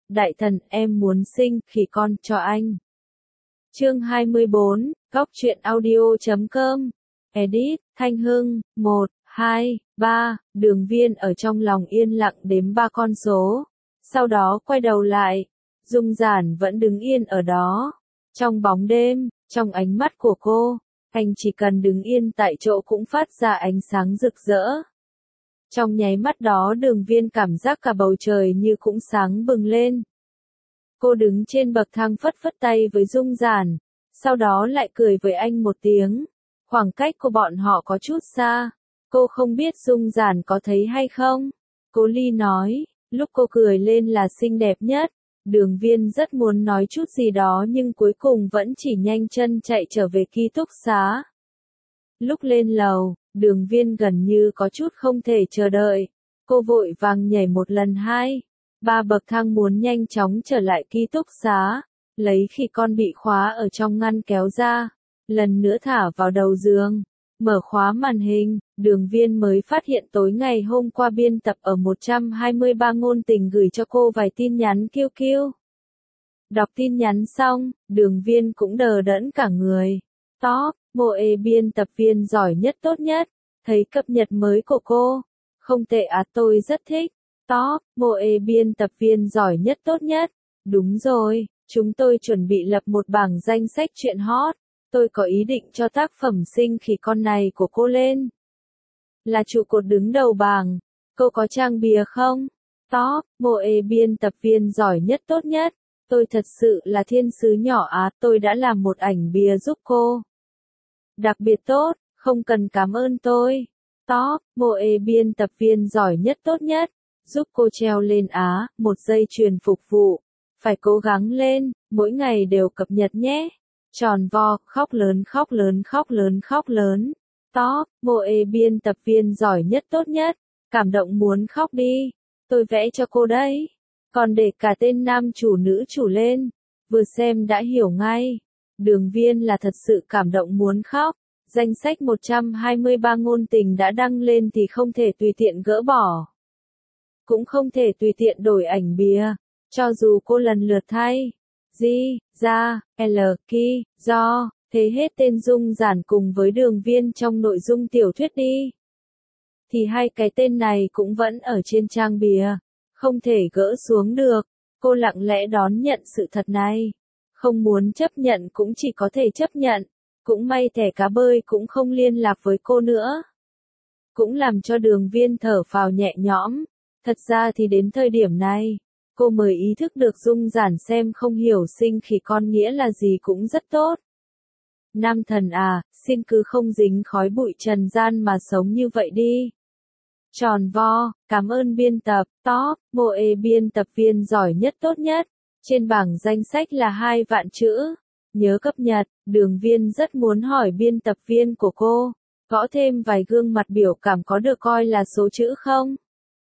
đại thần, em muốn sinh khỉ con cho anh. Chương 24, Góc truyện audio.com. Edit, Thanh Hưng, 1, 2, 3, Đường Viên ở trong lòng yên lặng đếm 3 con số. Sau đó quay đầu lại. Dung Giản vẫn đứng yên ở đó. Trong bóng đêm, trong ánh mắt của cô, anh chỉ cần đứng yên tại chỗ cũng phát ra ánh sáng rực rỡ. Trong nháy mắt đó Đường Viên cảm giác cả bầu trời như cũng sáng bừng lên. Cô đứng trên bậc thang phất phất tay với Dung Giản, sau đó lại cười với anh một tiếng. Khoảng cách của bọn họ có chút xa, cô không biết Dung Giản có thấy hay không. Cố Ly nói, lúc cô cười lên là xinh đẹp nhất. Đường Viên rất muốn nói chút gì đó nhưng cuối cùng vẫn chỉ nhanh chân chạy trở về ký túc xá. Lúc lên lầu, Đường Viên gần như có chút không thể chờ đợi. Cô vội vàng nhảy 1 lần 2, 3 bậc thang muốn nhanh chóng trở lại ký túc xá, lấy khi con bị khóa ở trong ngăn kéo ra, lần nữa thả vào đầu giường, mở khóa màn hình. Đường Viên mới phát hiện tối ngày hôm qua biên tập ở 123 ngôn tình gửi cho cô vài tin nhắn QQ. Đọc tin nhắn xong, Đường Viên cũng đờ đẫn cả người. Top, Moe biên tập viên giỏi nhất tốt nhất, thấy cập nhật mới của cô. Không tệ à, tôi rất thích. Top, Moe biên tập viên giỏi nhất tốt nhất. Đúng rồi, chúng tôi chuẩn bị lập một bảng danh sách truyện hot. Tôi có ý định cho tác phẩm Sinh Khỉ Con này của cô lên là trụ cột đứng đầu bảng. Cô có trang bìa không? Top, Moe biên tập viên giỏi nhất tốt nhất. Tôi thật sự là thiên sứ nhỏ á, tôi đã làm một ảnh bìa giúp cô. Đặc biệt tốt, không cần cảm ơn tôi. Top, Moe biên tập viên giỏi nhất tốt nhất. Giúp cô treo lên á, một dây chuyền phục vụ. Phải cố gắng lên, mỗi ngày đều cập nhật nhé. Tròn vo, khóc lớn khóc lớn khóc lớn khóc lớn. Top, Moe biên tập viên giỏi nhất tốt nhất. Cảm động muốn khóc đi. Tôi vẽ cho cô đấy. Còn để cả tên nam chủ nữ chủ lên. Vừa xem đã hiểu ngay. Đường Viên là thật sự cảm động muốn khóc. Danh sách 123 ngôn tình đã đăng lên thì không thể tùy tiện gỡ bỏ. Cũng không thể tùy tiện đổi ảnh bìa. Cho dù cô lần lượt thay G, Ra, L, Ki, Do, thế hết tên Dung Giản cùng với Đường Viên trong nội dung tiểu thuyết đi. Thì hai cái tên này cũng vẫn ở trên trang bìa. Không thể gỡ xuống được. Cô lặng lẽ đón nhận sự thật này. Không muốn chấp nhận cũng chỉ có thể chấp nhận. Cũng may thẻ cá bơi cũng không liên lạc với cô nữa. Cũng làm cho Đường Viên thở phào nhẹ nhõm. Thật ra thì đến thời điểm này, cô mới ý thức được Dung Giản xem không hiểu sinh khỉ con nghĩa là gì cũng rất tốt. Nam thần à, xin cứ không dính khói bụi trần gian mà sống như vậy đi. Tròn vo, cảm ơn biên tập. Top, Moe biên tập viên giỏi nhất tốt nhất. Trên bảng danh sách là 2 vạn chữ. Nhớ cập nhật. Đường Viên rất muốn hỏi biên tập viên của cô, gõ thêm vài gương mặt biểu cảm có được coi là số chữ không?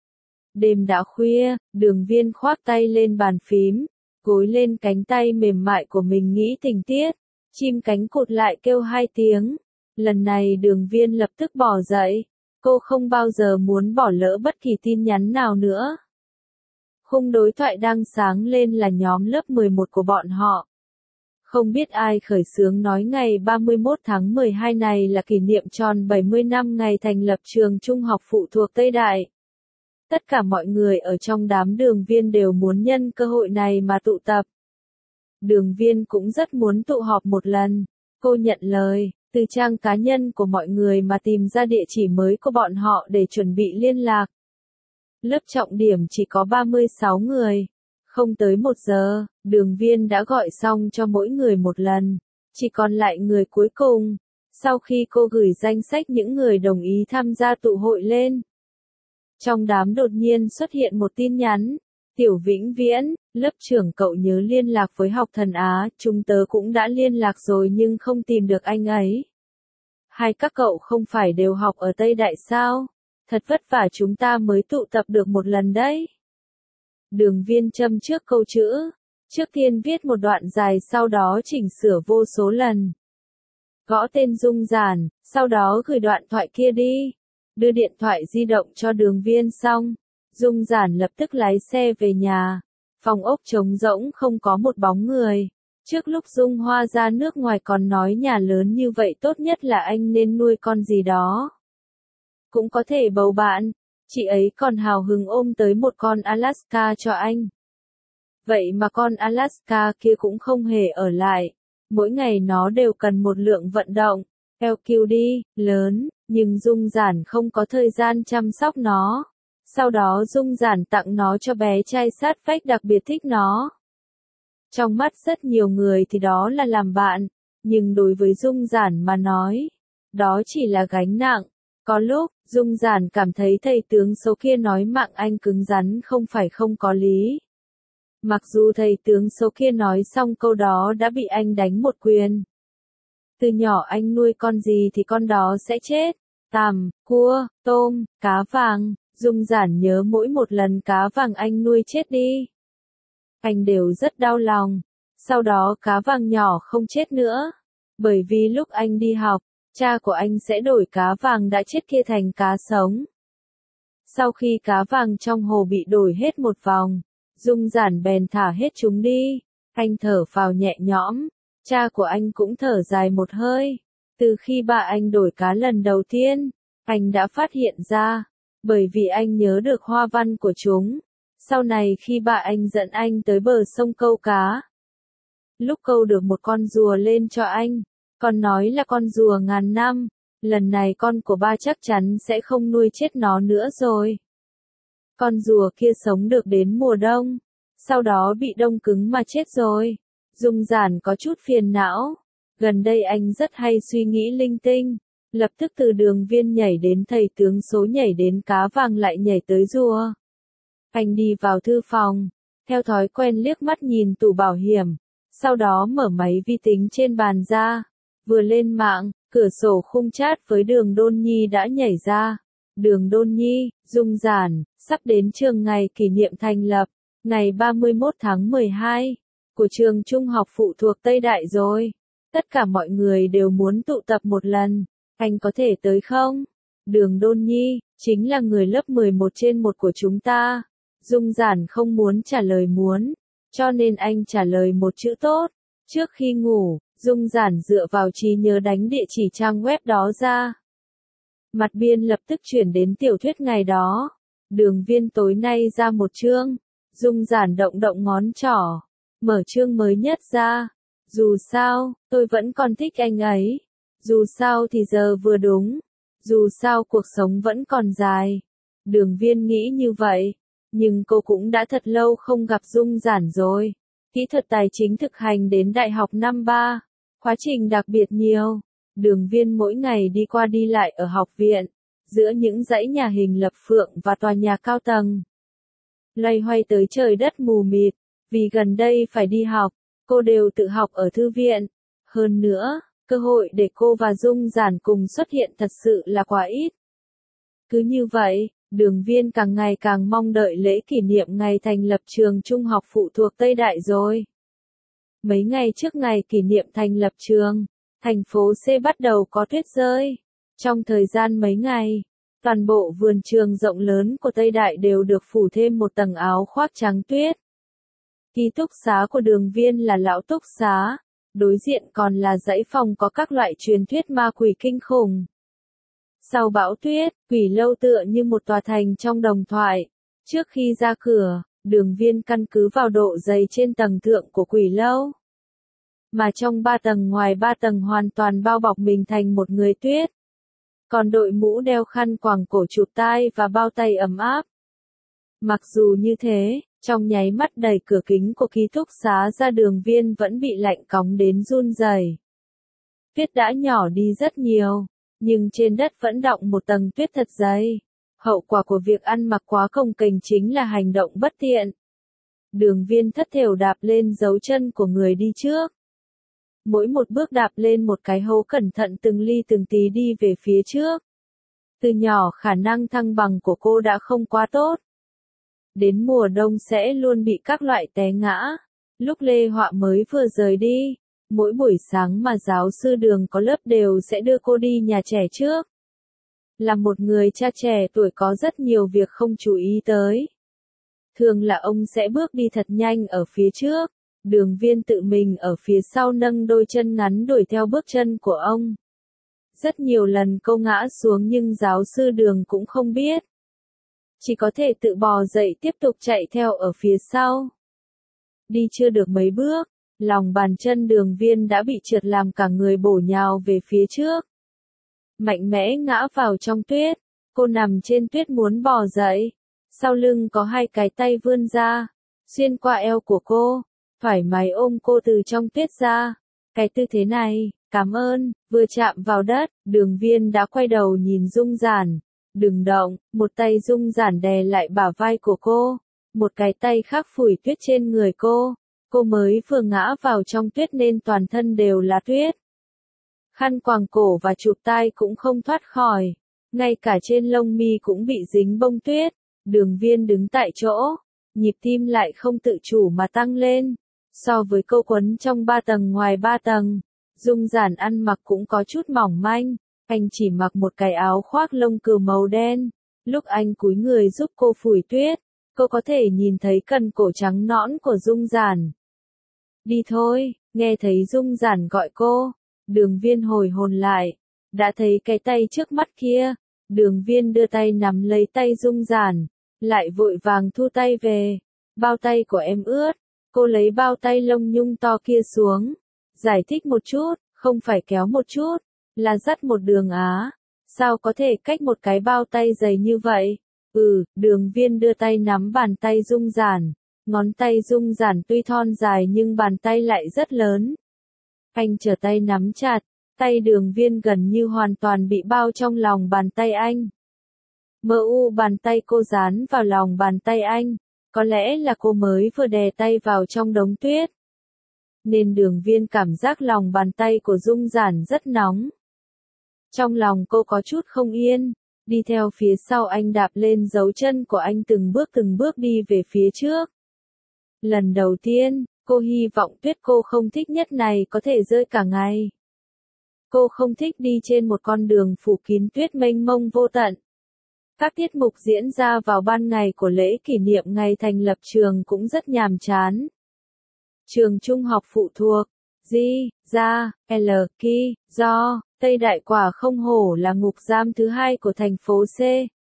Đêm đã khuya, Đường Viên khoác tay lên bàn phím, gối lên cánh tay mềm mại của mình nghĩ tình tiết. Chim cánh cụt lại kêu 2 tiếng. Lần này Đường Viên lập tức bỏ dậy. Cô không bao giờ muốn bỏ lỡ bất kỳ tin nhắn nào nữa. Khung đối thoại đang sáng lên là nhóm lớp 11 của bọn họ. Không biết ai khởi xướng nói ngày 31 tháng 12 này là kỷ niệm tròn 70 năm ngày thành lập trường trung học phụ thuộc Tây Đại. Tất cả mọi người ở trong đám Đường Viên đều muốn nhân cơ hội này mà tụ tập. Đường Viên cũng rất muốn tụ họp một lần. Cô nhận lời, từ trang cá nhân của mọi người mà tìm ra địa chỉ mới của bọn họ để chuẩn bị liên lạc. Lớp trọng điểm chỉ có 36 người. Không tới 1 giờ, Đường Viên đã gọi xong cho mỗi người một lần. Chỉ còn lại người cuối cùng. Sau khi cô gửi danh sách những người đồng ý tham gia tụ hội lên, trong đám đột nhiên xuất hiện một tin nhắn. Tiểu Vĩnh Viễn, lớp trưởng cậu nhớ liên lạc với học thần Á, chúng tớ cũng đã liên lạc rồi nhưng không tìm được anh ấy. Hai các cậu không phải đều học ở Tây Đại sao? Thật vất vả chúng ta mới tụ tập được một lần đấy. Đường Viên châm trước câu chữ. Trước tiên viết một đoạn dài sau đó chỉnh sửa vô số lần. Gõ tên Dung Giản, sau đó gửi đoạn thoại kia đi. Đưa điện thoại di động cho Đường Viên xong, Dung Giản lập tức lái xe về nhà. Phòng ốc trống rỗng không có một bóng người. Trước lúc Dung Hoa ra nước ngoài còn nói nhà lớn như vậy tốt nhất là anh nên nuôi con gì đó. Cũng có thể bầu bạn. Chị ấy còn hào hứng ôm tới một con Alaska cho anh. Vậy mà con Alaska kia cũng không hề ở lại. Mỗi ngày nó đều cần một lượng vận động. LQD, lớn, nhưng Dung Giản không có thời gian chăm sóc nó. Sau đó Dung Giản tặng nó cho bé trai sát vách đặc biệt thích nó. Trong mắt rất nhiều người thì đó là làm bạn, nhưng đối với Dung Giản mà nói, đó chỉ là gánh nặng. Có lúc, Dung Giản cảm thấy thầy tướng số kia nói mạng anh cứng rắn không phải không có lý. Mặc dù thầy tướng số kia nói xong câu đó đã bị anh đánh một quyền. Từ nhỏ anh nuôi con gì thì con đó sẽ chết. Tằm, cua, tôm, cá vàng, Dung Giản nhớ mỗi một lần cá vàng anh nuôi chết đi. Anh đều rất đau lòng. Sau đó cá vàng nhỏ không chết nữa. Bởi vì lúc anh đi học, cha của anh sẽ đổi cá vàng đã chết kia thành cá sống. Sau khi cá vàng trong hồ bị đổi hết một vòng, Dung Giản bèn thả hết chúng đi. Anh thở phào nhẹ nhõm. Cha của anh cũng thở dài một hơi. Từ khi ba anh đổi cá lần đầu tiên, anh đã phát hiện ra, bởi vì anh nhớ được hoa văn của chúng. Sau này khi ba anh dẫn anh tới bờ sông câu cá, lúc câu được một con rùa lên cho anh, con nói là con rùa ngàn năm, lần này con của ba chắc chắn sẽ không nuôi chết nó nữa rồi. Con rùa kia sống được đến mùa đông, sau đó bị đông cứng mà chết rồi. Dung Giản có chút phiền não. Gần đây anh rất hay suy nghĩ linh tinh. Lập tức từ Đường Viên nhảy đến thầy tướng số, nhảy đến cá vàng, lại nhảy tới rùa. Anh đi vào thư phòng. Theo thói quen liếc mắt nhìn tủ bảo hiểm. Sau đó mở máy vi tính trên bàn ra. Vừa lên mạng, cửa sổ khung chat với Đường Đôn Nhi đã nhảy ra. Đường Đôn Nhi, Dung Giản, sắp đến trường ngày kỷ niệm thành lập. Ngày 31 tháng 12. Của trường trung học phụ thuộc Tây Đại rồi. Tất cả mọi người đều muốn tụ tập một lần. Anh có thể tới không? Đường Đôn Nhi, chính là người lớp 11 trên 1 của chúng ta. Dung Giản không muốn trả lời muốn, cho nên anh trả lời một chữ tốt. Trước khi ngủ, Dung Giản dựa vào trí nhớ đánh địa chỉ trang web đó ra. Mặt biên lập tức chuyển đến tiểu thuyết ngày đó. Đường Viên tối nay ra một chương. Dung Giản động động ngón trỏ. Mở chương mới nhất ra. Dù sao, tôi vẫn còn thích anh ấy. Dù sao thì giờ vừa đúng. Dù sao cuộc sống vẫn còn dài. Đường Viên nghĩ như vậy. Nhưng cô cũng đã thật lâu không gặp Dung Giản rồi. Kỹ thuật tài chính thực hành đến đại học năm 3. Khóa trình đặc biệt nhiều. Đường Viên mỗi ngày đi qua đi lại ở học viện. Giữa những dãy nhà hình lập phượng và tòa nhà cao tầng. Loay hoay tới trời đất mù mịt. Vì gần đây phải đi học, cô đều tự học ở thư viện. Hơn nữa, cơ hội để cô và Dung Giản cùng xuất hiện thật sự là quá ít. Cứ như vậy, Đường Viên càng ngày càng mong đợi lễ kỷ niệm ngày thành lập trường trung học phụ thuộc Tây Đại rồi. Mấy ngày trước ngày kỷ niệm thành lập trường, thành phố C bắt đầu có tuyết rơi. Trong thời gian mấy ngày, toàn bộ vườn trường rộng lớn của Tây Đại đều được phủ thêm một tầng áo khoác trắng tuyết. Ký túc xá của Đường Viên là lão túc xá, đối diện còn là dãy phòng có các loại truyền thuyết ma quỷ kinh khủng. Sau bão tuyết, Quỷ Lâu tựa như một tòa thành trong đồng thoại. Trước khi ra cửa, Đường Viên căn cứ vào độ dày trên tầng thượng của Quỷ Lâu. Mà trong 3 tầng, ngoài 3 tầng hoàn toàn bao bọc mình thành một người tuyết. Còn đội mũ đeo khăn quàng cổ chụp tai và bao tay ấm áp. Mặc dù như thế, trong nháy mắt đẩy cửa kính của ký túc xá ra, Đường Viên vẫn bị lạnh cóng đến run rẩy. Tuyết đã nhỏ đi rất nhiều, nhưng trên đất vẫn đọng một tầng tuyết thật dày. Hậu quả của việc ăn mặc quá cồng kềnh chính là hành động bất tiện. Đường Viên thất thểu đạp lên dấu chân của người đi trước. Mỗi một bước đạp lên một cái hố, cẩn thận từng ly từng tí đi về phía trước. Từ nhỏ khả năng thăng bằng của cô đã không quá tốt. Đến mùa đông sẽ luôn bị các loại té ngã. Lúc Lê Họa mới vừa rời đi, mỗi buổi sáng mà giáo sư Đường có lớp đều sẽ đưa cô đi nhà trẻ trước. Là một người cha trẻ tuổi có rất nhiều việc không chú ý tới. Thường là ông sẽ bước đi thật nhanh ở phía trước, Đường Viên tự mình ở phía sau nâng đôi chân ngắn đuổi theo bước chân của ông. Rất nhiều lần cô ngã xuống nhưng giáo sư Đường cũng không biết. Chỉ có thể tự bò dậy tiếp tục chạy theo ở phía sau. Đi chưa được mấy bước, lòng bàn chân Đường Viên đã bị trượt làm cả người bổ nhào về phía trước. Mạnh mẽ ngã vào trong tuyết, cô nằm trên tuyết muốn bò dậy. Sau lưng có hai cái tay vươn ra, xuyên qua eo của cô, thoải mái ôm cô từ trong tuyết ra. Cái tư thế này, cảm ơn, vừa chạm vào đất, Đường Viên đã quay đầu nhìn Dung Giản. Đừng động, một tay Dung Giản đè lại bả vai của cô, một cái tay khác phủi tuyết trên người cô. Cô mới vừa ngã vào trong tuyết nên toàn thân đều là tuyết. Khăn quàng cổ và chụp tai cũng không thoát khỏi, ngay cả trên lông mi cũng bị dính bông tuyết. Đường Viên đứng tại chỗ, nhịp tim lại không tự chủ mà tăng lên. So với cô quấn trong 3 tầng ngoài 3 tầng, Dung Giản ăn mặc cũng có chút mỏng manh, anh chỉ mặc một cái áo khoác lông cừu màu đen. Lúc anh cúi người giúp cô phủi tuyết, cô có thể nhìn thấy cần cổ trắng nõn của Dung Giản. Đi thôi, nghe thấy Dung Giản gọi cô, Đường Viên hồi hồn lại, đã thấy cái tay trước mắt kia. Đường Viên đưa tay nắm lấy tay Dung Giản, lại vội vàng thu tay về. Bao tay của em ướt. Cô lấy bao tay lông nhung to kia xuống, giải thích một chút, không phải kéo một chút, là dắt một đường á. Sao có thể cách một cái bao tay dày như vậy? Đường Viên đưa tay nắm bàn tay Dung Giản. Ngón tay Dung Giản tuy thon dài nhưng bàn tay lại rất lớn. Anh trở tay nắm chặt, tay Đường Viên gần như hoàn toàn bị bao trong lòng bàn tay anh. Bàn tay cô dán vào lòng bàn tay anh, có lẽ là cô mới vừa đè tay vào trong đống tuyết. Nên Đường Viên cảm giác lòng bàn tay của Dung Giản rất nóng. Trong lòng cô có chút không yên, đi theo phía sau anh đạp lên dấu chân của anh từng bước đi về phía trước. Lần đầu tiên, cô hy vọng tuyết cô không thích nhất này có thể rơi cả ngày. Cô không thích đi trên một con đường phủ kín tuyết mênh mông vô tận. Các tiết mục diễn ra vào ban ngày của lễ kỷ niệm ngày thành lập trường cũng rất nhàm chán. Trường trung học phụ thuộc, do, Tây Đại Quả không hổ là ngục giam thứ 2 của thành phố C.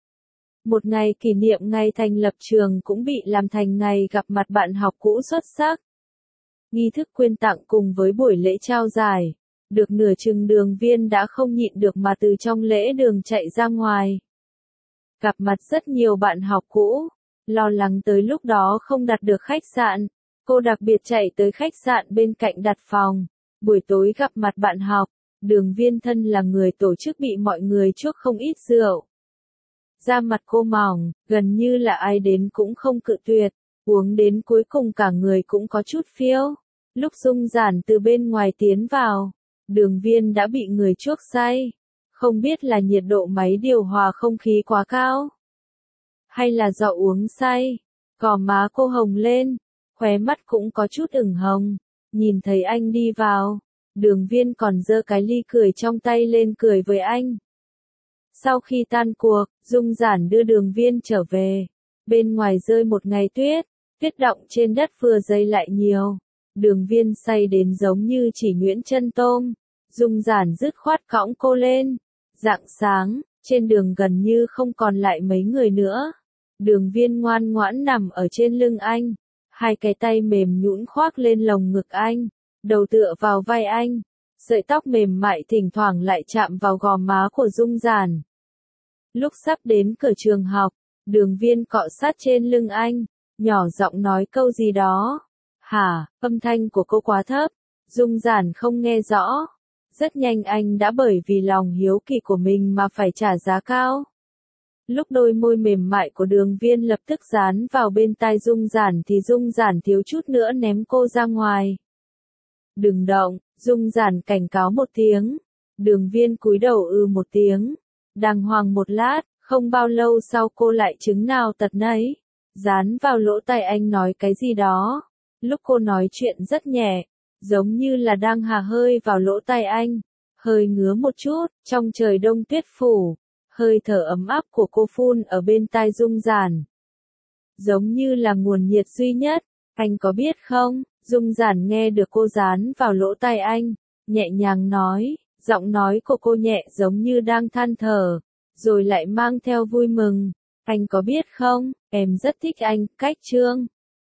Một ngày kỷ niệm ngày thành lập trường cũng bị làm thành ngày gặp mặt bạn học cũ xuất sắc. Nghi thức quyên tặng cùng với buổi lễ trao giải, được nửa chừng Đường Viên đã không nhịn được mà từ trong lễ đường chạy ra ngoài. Gặp mặt rất nhiều bạn học cũ, lo lắng tới lúc đó không đặt được khách sạn, cô đặc biệt chạy tới khách sạn bên cạnh đặt phòng. Buổi tối gặp mặt bạn học, Đường Viên thân là người tổ chức bị mọi người chuốc không ít rượu. Da mặt cô mỏng, gần như là ai đến cũng không cự tuyệt, uống đến cuối cùng cả người cũng có chút phiêu. Lúc Dung Giản từ bên ngoài tiến vào, Đường Viên đã bị người chuốc say. Không biết là nhiệt độ máy điều hòa không khí quá cao, hay là do uống say. Gò má cô hồng lên, khóe mắt cũng có chút ửng hồng. Nhìn thấy anh đi vào, Đường Viên còn giơ cái ly cười trong tay lên cười với anh. Sau khi tan cuộc, Dung Giản đưa Đường Viên trở về. Bên ngoài rơi một ngày tuyết, tuyết đọng trên đất vừa dày lại nhiều. Đường Viên say đến giống như chỉ nhuyễn chân tôm. Dung Giản dứt khoát cõng cô lên. Rạng sáng, trên đường gần như không còn lại mấy người nữa. Đường Viên ngoan ngoãn nằm ở trên lưng anh. Hai cái tay mềm nhũn khoác lên lồng ngực anh. Đầu tựa vào vai anh. Sợi tóc mềm mại thỉnh thoảng lại chạm vào gò má của Dung Giản. Lúc sắp đến cửa trường học, Đường Viên cọ sát trên lưng anh, nhỏ giọng nói câu gì đó. Hả, âm thanh của cô quá thấp. Dung Giản không nghe rõ. Rất nhanh anh đã bởi vì lòng hiếu kỳ của mình mà phải trả giá cao. Lúc đôi môi mềm mại của Đường Viên lập tức dán vào bên tai Dung Giản thì Dung Giản thiếu chút nữa ném cô ra ngoài. Đừng động, Dung Giản cảnh cáo một tiếng. Đường Viên cúi đầu một tiếng. Đàng hoàng một lát, không bao lâu sau cô lại chứng nào tật nấy. Dán vào lỗ tai anh nói cái gì đó. Lúc cô nói chuyện rất nhẹ, giống như là đang hà hơi vào lỗ tai anh. Hơi ngứa một chút, trong trời đông tuyết phủ. Hơi thở ấm áp của cô phun ở bên tai Dung Giản. giống như là nguồn nhiệt duy nhất. Anh có biết không? Dung Giản nghe được cô dán vào lỗ tai anh, nhẹ nhàng nói, giọng nói của cô nhẹ giống như đang than thở, rồi lại mang theo vui mừng. Anh có biết không, em rất thích anh, cách Trương